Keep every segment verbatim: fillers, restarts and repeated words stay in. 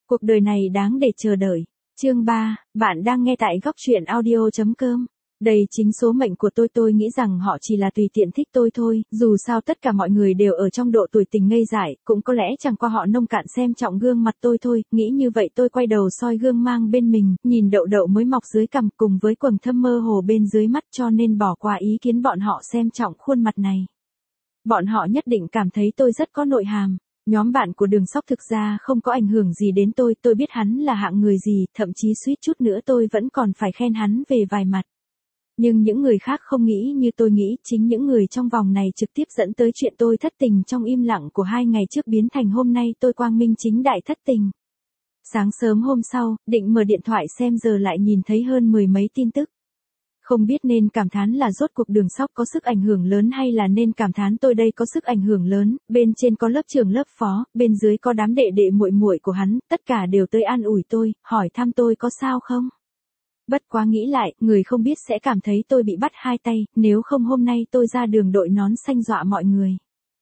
Cuộc đời này đáng để chờ đợi. Chương ba, bạn đang nghe tại góc truyện audio chấm com. Đây chính số mệnh của tôi, tôi nghĩ rằng họ chỉ là tùy tiện thích tôi thôi, dù sao tất cả mọi người đều ở trong độ tuổi tình ngây dại, cũng có lẽ chẳng qua họ nông cạn xem trọng gương mặt tôi thôi, nghĩ như vậy tôi quay đầu soi gương mang bên mình, nhìn đậu đậu mới mọc dưới cằm cùng với quầng thâm mơ hồ bên dưới mắt cho nên bỏ qua ý kiến bọn họ xem trọng khuôn mặt này. Bọn họ nhất định cảm thấy tôi rất có nội hàm. Nhóm bạn của Đường Sóc thực ra không có ảnh hưởng gì đến tôi, tôi biết hắn là hạng người gì, thậm chí suýt chút nữa tôi vẫn còn phải khen hắn về vài mặt. Nhưng những người khác không nghĩ như tôi nghĩ, chính những người trong vòng này trực tiếp dẫn tới chuyện tôi thất tình trong im lặng của hai ngày trước biến thành hôm nay tôi quang minh chính đại thất tình. Sáng sớm hôm sau, định mở điện thoại xem giờ lại nhìn thấy hơn mười mấy tin tức. Không biết nên cảm thán là rốt cuộc Đường Sóc có sức ảnh hưởng lớn hay là nên cảm thán tôi đây có sức ảnh hưởng lớn, bên trên có lớp trưởng lớp phó, bên dưới có đám đệ đệ muội muội của hắn, tất cả đều tới an ủi tôi, hỏi thăm tôi có sao không. Bất quá nghĩ lại, người không biết sẽ cảm thấy tôi bị bắt hai tay, nếu không hôm nay tôi ra đường đội nón xanh dọa mọi người.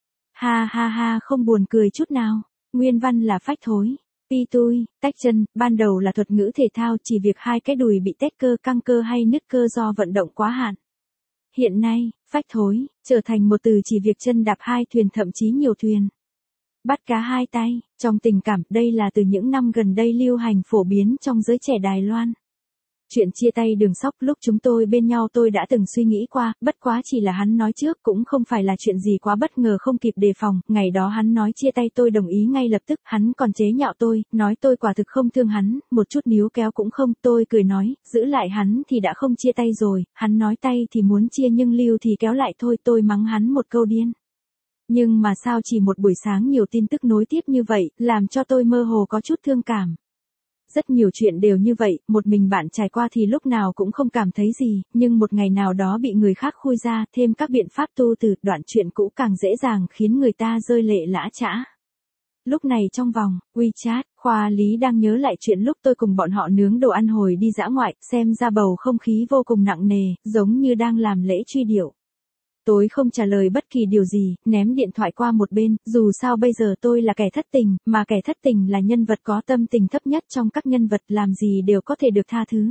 Ha ha ha, không buồn cười chút nào, nguyên văn là phách thối. Pi tui, tách chân, ban đầu là thuật ngữ thể thao chỉ việc hai cái đùi bị tét cơ căng cơ hay nứt cơ do vận động quá hạn. Hiện nay, phách thối, trở thành một từ chỉ việc chân đạp hai thuyền thậm chí nhiều thuyền. Bắt cá hai tay, trong tình cảm, đây là từ những năm gần đây lưu hành phổ biến trong giới trẻ Đài Loan. Chuyện chia tay Đường Sóc lúc chúng tôi bên nhau tôi đã từng suy nghĩ qua, bất quá chỉ là hắn nói trước cũng không phải là chuyện gì quá bất ngờ không kịp đề phòng, ngày đó hắn nói chia tay tôi đồng ý ngay lập tức, hắn còn chế nhạo tôi, nói tôi quả thực không thương hắn, một chút níu kéo cũng không, tôi cười nói, giữ lại hắn thì đã không chia tay rồi, hắn nói tay thì muốn chia nhưng lưu thì kéo lại thôi, tôi mắng hắn một câu điên. Nhưng mà sao chỉ một buổi sáng nhiều tin tức nối tiếp như vậy, làm cho tôi mơ hồ có chút thương cảm. Rất nhiều chuyện đều như vậy, một mình bạn trải qua thì lúc nào cũng không cảm thấy gì, nhưng một ngày nào đó bị người khác khui ra, thêm các biện pháp tu từ, đoạn chuyện cũ càng dễ dàng khiến người ta rơi lệ lã chã. Lúc này trong vòng WeChat, Khoa Lý đang nhớ lại chuyện lúc tôi cùng bọn họ nướng đồ ăn hồi đi dã ngoại, xem ra bầu không khí vô cùng nặng nề, giống như đang làm lễ truy điệu. Tôi không trả lời bất kỳ điều gì, ném điện thoại qua một bên, dù sao bây giờ tôi là kẻ thất tình, mà kẻ thất tình là nhân vật có tâm tình thấp nhất trong các nhân vật, làm gì đều có thể được tha thứ.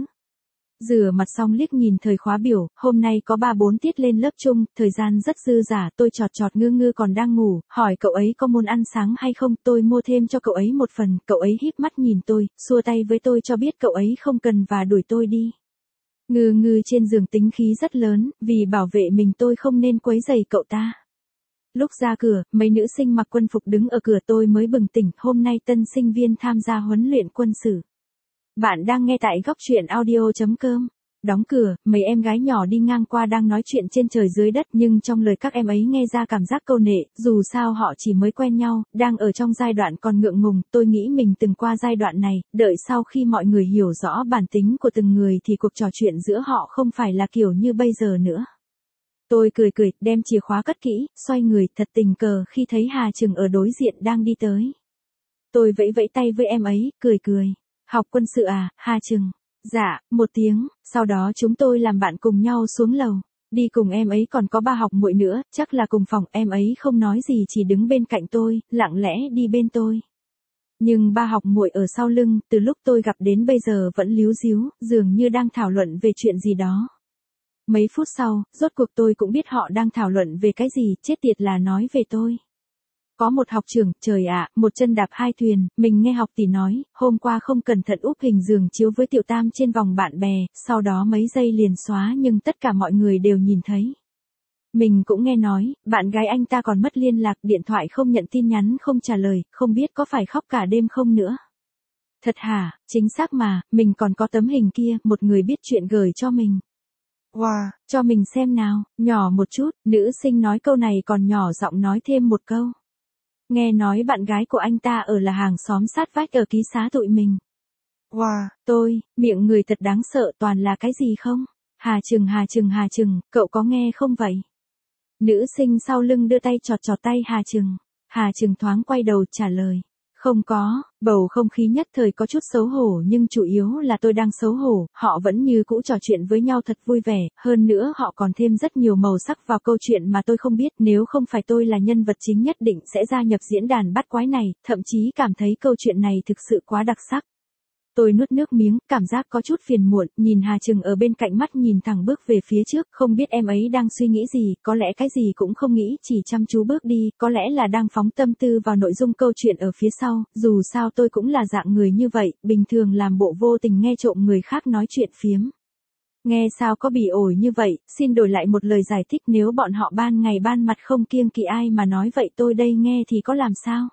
Rửa mặt xong liếc nhìn thời khóa biểu, hôm nay có ba bốn tiết lên lớp chung, thời gian rất dư dả, tôi chọt chọt ngư ngư còn đang ngủ, hỏi cậu ấy có muốn ăn sáng hay không, tôi mua thêm cho cậu ấy một phần, cậu ấy híp mắt nhìn tôi, xua tay với tôi cho biết cậu ấy không cần và đuổi tôi đi. Ngư ngư trên giường tính khí rất lớn, vì bảo vệ mình tôi không nên quấy rầy cậu ta. Lúc ra cửa, mấy nữ sinh mặc quân phục đứng ở cửa tôi mới bừng tỉnh, hôm nay tân sinh viên tham gia huấn luyện quân sự. Bạn đang nghe tại góc truyện audio chấm com. Đóng cửa, mấy em gái nhỏ đi ngang qua đang nói chuyện trên trời dưới đất nhưng trong lời các em ấy nghe ra cảm giác câu nệ, dù sao họ chỉ mới quen nhau, đang ở trong giai đoạn còn ngượng ngùng, tôi nghĩ mình từng qua giai đoạn này, đợi sau khi mọi người hiểu rõ bản tính của từng người thì cuộc trò chuyện giữa họ không phải là kiểu như bây giờ nữa. Tôi cười cười, đem chìa khóa cất kỹ, xoay người, thật tình cờ khi thấy Hà Trừng ở đối diện đang đi tới. Tôi vẫy vẫy tay với em ấy, cười cười. Học quân sự à, Hà Trừng? Dạ, một tiếng, sau đó chúng tôi làm bạn cùng nhau xuống lầu. Đi cùng em ấy còn có ba học muội nữa, chắc là cùng phòng, em ấy không nói gì chỉ đứng bên cạnh tôi, lặng lẽ đi bên tôi. Nhưng ba học muội ở sau lưng, từ lúc tôi gặp đến bây giờ vẫn líu ríu, dường như đang thảo luận về chuyện gì đó. Mấy phút sau, rốt cuộc tôi cũng biết họ đang thảo luận về cái gì, chết tiệt là nói về tôi. Có một học trưởng, trời ạ, một chân đạp hai thuyền, mình nghe học tỷ nói, hôm qua không cẩn thận úp hình giường chiếu với Tiểu Tam trên vòng bạn bè, sau đó mấy giây liền xóa nhưng tất cả mọi người đều nhìn thấy. Mình cũng nghe nói, bạn gái anh ta còn mất liên lạc, điện thoại không nhận tin nhắn không trả lời, không biết có phải khóc cả đêm không nữa. Thật hả, chính xác mà, mình còn có tấm hình kia, một người biết chuyện gửi cho mình. Wow, cho mình xem nào, nhỏ một chút, nữ sinh nói câu này còn nhỏ giọng nói thêm một câu. Nghe nói bạn gái của anh ta ở là hàng xóm sát vách ở ký xá tụi mình. Wow, tôi, miệng người thật đáng sợ, toàn là cái gì không? Hà Trừng Hà Trừng Hà Trừng, cậu có nghe không vậy? Nữ sinh sau lưng đưa tay chọt chọt tay Hà Trừng. Hà Trừng thoáng quay đầu trả lời. Không có, bầu không khí nhất thời có chút xấu hổ nhưng chủ yếu là tôi đang xấu hổ, họ vẫn như cũ trò chuyện với nhau thật vui vẻ, hơn nữa họ còn thêm rất nhiều màu sắc vào câu chuyện mà tôi không biết, nếu không phải tôi là nhân vật chính nhất định sẽ gia nhập diễn đàn bắt quái này, thậm chí cảm thấy câu chuyện này thực sự quá đặc sắc. Tôi nuốt nước miếng, cảm giác có chút phiền muộn, nhìn Hà Trừng ở bên cạnh mắt nhìn thẳng bước về phía trước, không biết em ấy đang suy nghĩ gì, có lẽ cái gì cũng không nghĩ, chỉ chăm chú bước đi, có lẽ là đang phóng tâm tư vào nội dung câu chuyện ở phía sau, dù sao tôi cũng là dạng người như vậy, bình thường làm bộ vô tình nghe trộm người khác nói chuyện phiếm. Nghe sao có bị ổi như vậy, xin đổi lại một lời giải thích nếu bọn họ ban ngày ban mặt không kiêng kỵ ai mà nói vậy tôi đây nghe thì có làm sao?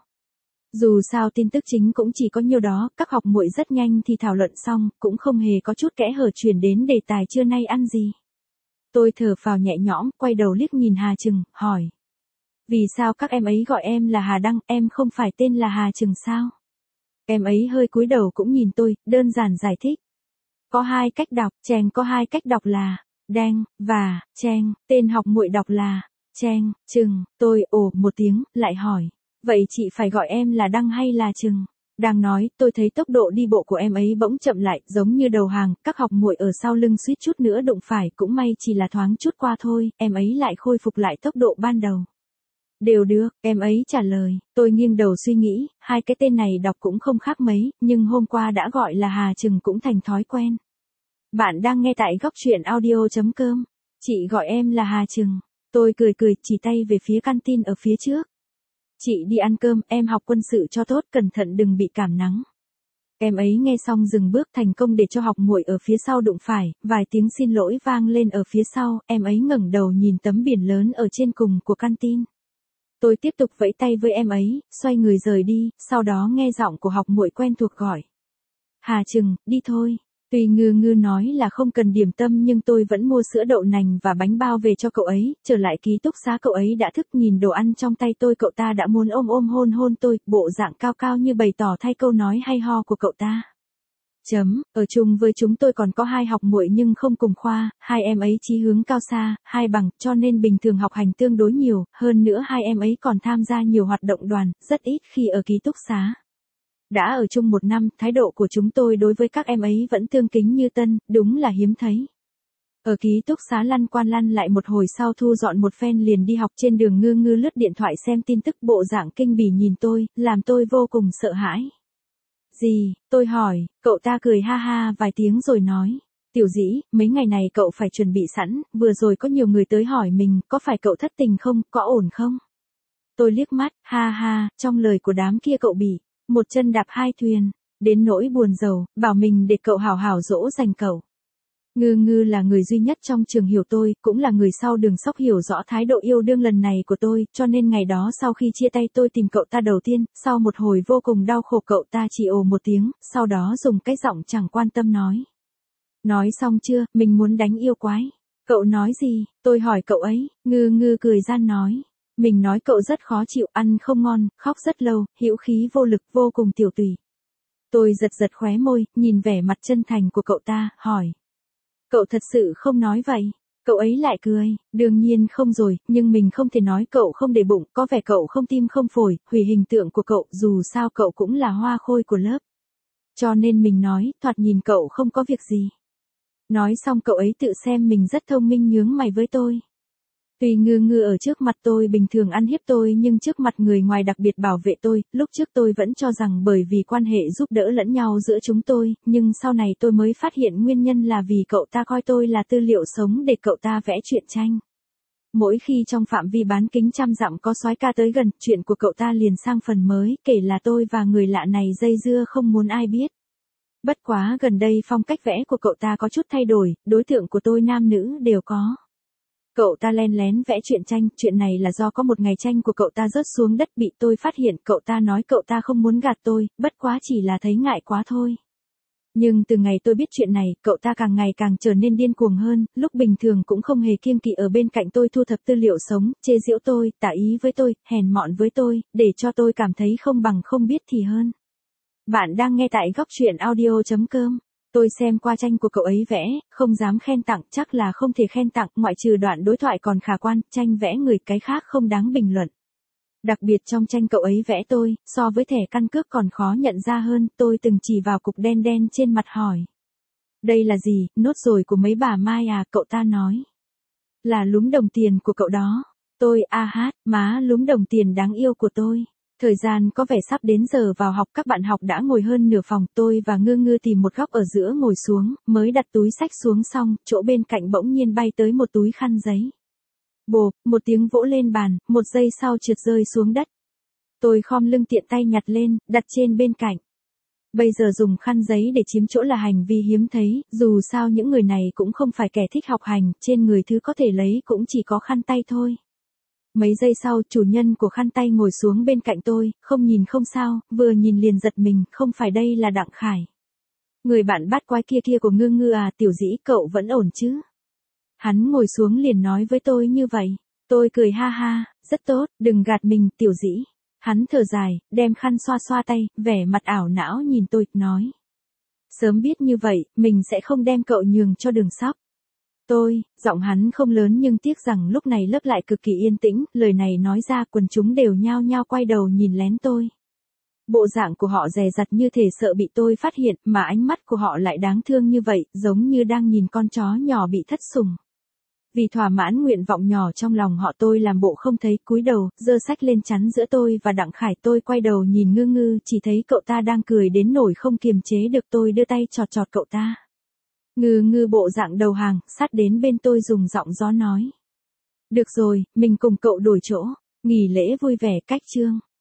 Dù sao tin tức chính cũng chỉ có nhiêu đó, các học muội rất nhanh thì thảo luận xong, cũng không hề có chút kẽ hở chuyển đến đề tài trưa nay ăn gì. Tôi thở phào nhẹ nhõm, quay đầu liếc nhìn Hà Trừng, hỏi. Vì sao các em ấy gọi em là Hà Đăng, em không phải tên là Hà Trừng sao? Em ấy hơi cúi đầu cũng nhìn tôi, đơn giản giải thích. Có hai cách đọc, Cheng có hai cách đọc là Đen và Cheng, tên học muội đọc là Cheng, Trừng, tôi ồ một tiếng, lại hỏi. Vậy chị phải gọi em là Đăng hay là Trừng? Đang nói, tôi thấy tốc độ đi bộ của em ấy bỗng chậm lại, giống như đầu hàng, các học muội ở sau lưng suýt chút nữa đụng phải, cũng may chỉ là thoáng chút qua thôi, em ấy lại khôi phục lại tốc độ ban đầu. Đều được, em ấy trả lời, tôi nghiêng đầu suy nghĩ, hai cái tên này đọc cũng không khác mấy, nhưng hôm qua đã gọi là Hà Trừng cũng thành thói quen. Bạn đang nghe tại góc truyện audio chấm com, chị gọi em là Hà Trừng, tôi cười cười chỉ tay về phía canteen ở phía trước. Chị đi ăn cơm, em học quân sự cho tốt, cẩn thận đừng bị cảm nắng. Em ấy nghe xong dừng bước thành công để cho học muội ở phía sau đụng phải, vài tiếng xin lỗi vang lên ở phía sau, em ấy ngẩng đầu nhìn tấm biển lớn ở trên cùng của canteen. Tôi tiếp tục vẫy tay với em ấy, xoay người rời đi, sau đó nghe giọng của học muội quen thuộc gọi. Hà Trừng, đi thôi. Tuy Ngư Ngư nói là không cần điểm tâm nhưng tôi vẫn mua sữa đậu nành và bánh bao về cho cậu ấy, trở lại ký túc xá cậu ấy đã thức nhìn đồ ăn trong tay tôi, cậu ta đã muốn ôm ôm hôn hôn tôi, bộ dạng cao cao như bày tỏ thay câu nói hay ho của cậu ta. Chấm, ở chung với chúng tôi còn có hai học muội nhưng không cùng khoa, hai em ấy chí hướng cao xa, hai bằng, cho nên bình thường học hành tương đối nhiều, hơn nữa hai em ấy còn tham gia nhiều hoạt động đoàn, rất ít khi ở ký túc xá. Đã ở chung một năm, thái độ của chúng tôi đối với các em ấy vẫn tương kính như tân, đúng là hiếm thấy. Ở ký túc xá lăn qua lăn lại một hồi sau thu dọn một phen liền đi học, trên đường Ngư Ngư lướt điện thoại xem tin tức, bộ dạng kinh bỉ nhìn tôi, làm tôi vô cùng sợ hãi. Gì, tôi hỏi, cậu ta cười ha ha vài tiếng rồi nói. Tiểu Dĩ, mấy ngày này cậu phải chuẩn bị sẵn, vừa rồi có nhiều người tới hỏi mình, có phải cậu thất tình không, có ổn không? Tôi liếc mắt, ha ha, trong lời của đám kia cậu bị một chân đạp hai thuyền, đến nỗi buồn rầu, bảo mình để cậu hảo hảo dỗ dành cậu. Ngư Ngư là người duy nhất trong trường hiểu tôi, cũng là người sau đường sóc hiểu rõ thái độ yêu đương lần này của tôi, cho nên ngày đó sau khi chia tay tôi tìm cậu ta đầu tiên, sau một hồi vô cùng đau khổ cậu ta chỉ ồ một tiếng, sau đó dùng cái giọng chẳng quan tâm nói. Nói xong chưa, mình muốn đánh yêu quái. Cậu nói gì, tôi hỏi cậu ấy, Ngư Ngư cười gian nói. Mình nói cậu rất khó chịu, ăn không ngon, khóc rất lâu, hữu khí vô lực, vô cùng tiểu tùy. Tôi giật giật khóe môi, nhìn vẻ mặt chân thành của cậu ta, hỏi. Cậu thật sự không nói vậy? Cậu ấy lại cười, đương nhiên không rồi, nhưng mình không thể nói cậu không để bụng, có vẻ cậu không tim không phổi, hủy hình tượng của cậu, dù sao cậu cũng là hoa khôi của lớp. Cho nên mình nói, thoạt nhìn cậu không có việc gì. Nói xong cậu ấy tự xem mình rất thông minh nhướng mày với tôi. Tuy Ngư Ngư ở trước mặt tôi bình thường ăn hiếp tôi nhưng trước mặt người ngoài đặc biệt bảo vệ tôi, lúc trước tôi vẫn cho rằng bởi vì quan hệ giúp đỡ lẫn nhau giữa chúng tôi, nhưng sau này tôi mới phát hiện nguyên nhân là vì cậu ta coi tôi là tư liệu sống để cậu ta vẽ truyện tranh. Mỗi khi trong phạm vi bán kính trăm dặm có soái ca tới gần, chuyện của cậu ta liền sang phần mới, kể là tôi và người lạ này dây dưa không muốn ai biết. Bất quá gần đây phong cách vẽ của cậu ta có chút thay đổi, đối tượng của tôi nam nữ đều có. Cậu ta len lén vẽ truyện tranh, chuyện này là do có một ngày tranh của cậu ta rớt xuống đất bị tôi phát hiện, cậu ta nói cậu ta không muốn gạt tôi, bất quá chỉ là thấy ngại quá thôi. Nhưng từ ngày tôi biết chuyện này, cậu ta càng ngày càng trở nên điên cuồng hơn, lúc bình thường cũng không hề kiêng kỵ ở bên cạnh tôi thu thập tư liệu sống, chê giễu tôi, tả ý với tôi, hèn mọn với tôi, để cho tôi cảm thấy không bằng không biết thì hơn. Bạn đang nghe tại góc truyện audio chấm com. Tôi xem qua tranh của cậu ấy vẽ, không dám khen tặng, chắc là không thể khen tặng, ngoại trừ đoạn đối thoại còn khả quan, tranh vẽ người cái khác không đáng bình luận. Đặc biệt trong tranh cậu ấy vẽ tôi, so với thẻ căn cước còn khó nhận ra hơn, tôi từng chỉ vào cục đen đen trên mặt hỏi. Đây là gì, nốt ruồi của mấy bà Mai à, cậu ta nói. Là lúm đồng tiền của cậu đó. Tôi, a hát, má lúm đồng tiền đáng yêu của tôi. Thời gian có vẻ sắp đến giờ vào học, các bạn học đã ngồi hơn nửa phòng, tôi và Ngư Ngư tìm một góc ở giữa ngồi xuống, mới đặt túi sách xuống xong, chỗ bên cạnh bỗng nhiên bay tới một túi khăn giấy. Bộp, một tiếng vỗ lên bàn, một giây sau trượt rơi xuống đất. Tôi khom lưng tiện tay nhặt lên, đặt trên bên cạnh. Bây giờ dùng khăn giấy để chiếm chỗ là hành vi hiếm thấy, dù sao những người này cũng không phải kẻ thích học hành, trên người thứ có thể lấy cũng chỉ có khăn tay thôi. Mấy giây sau, chủ nhân của khăn tay ngồi xuống bên cạnh tôi, không nhìn không sao, vừa nhìn liền giật mình, không phải đây là Đặng Khải. Người bạn bát quái kia kia của Ngư Ngư à, Tiểu Dĩ, cậu vẫn ổn chứ? Hắn ngồi xuống liền nói với tôi như vậy. Tôi cười ha ha, rất tốt, đừng gạt mình, Tiểu Dĩ. Hắn thở dài, đem khăn xoa xoa tay, vẻ mặt ảo não nhìn tôi, nói. Sớm biết như vậy, mình sẽ không đem cậu nhường cho Đường Sóc. Tôi, giọng hắn không lớn nhưng tiếc rằng lúc này lớp lại cực kỳ yên tĩnh, lời này nói ra quần chúng đều nhao nhao quay đầu nhìn lén tôi. Bộ dạng của họ dè dặt như thể sợ bị tôi phát hiện, mà ánh mắt của họ lại đáng thương như vậy, giống như đang nhìn con chó nhỏ bị thất sủng. Vì thỏa mãn nguyện vọng nhỏ trong lòng họ, tôi làm bộ không thấy, cúi đầu, giơ sách lên chắn giữa tôi và Đặng Khải. Tôi quay đầu nhìn Ngư Ngư, chỉ thấy cậu ta đang cười đến nỗi không kiềm chế được, tôi đưa tay chọt chọt cậu ta. Ngư Ngư bộ dạng đầu hàng, sát đến bên tôi dùng giọng gió nói. Được rồi, mình cùng cậu đổi chỗ, nghỉ lễ vui vẻ cách chương.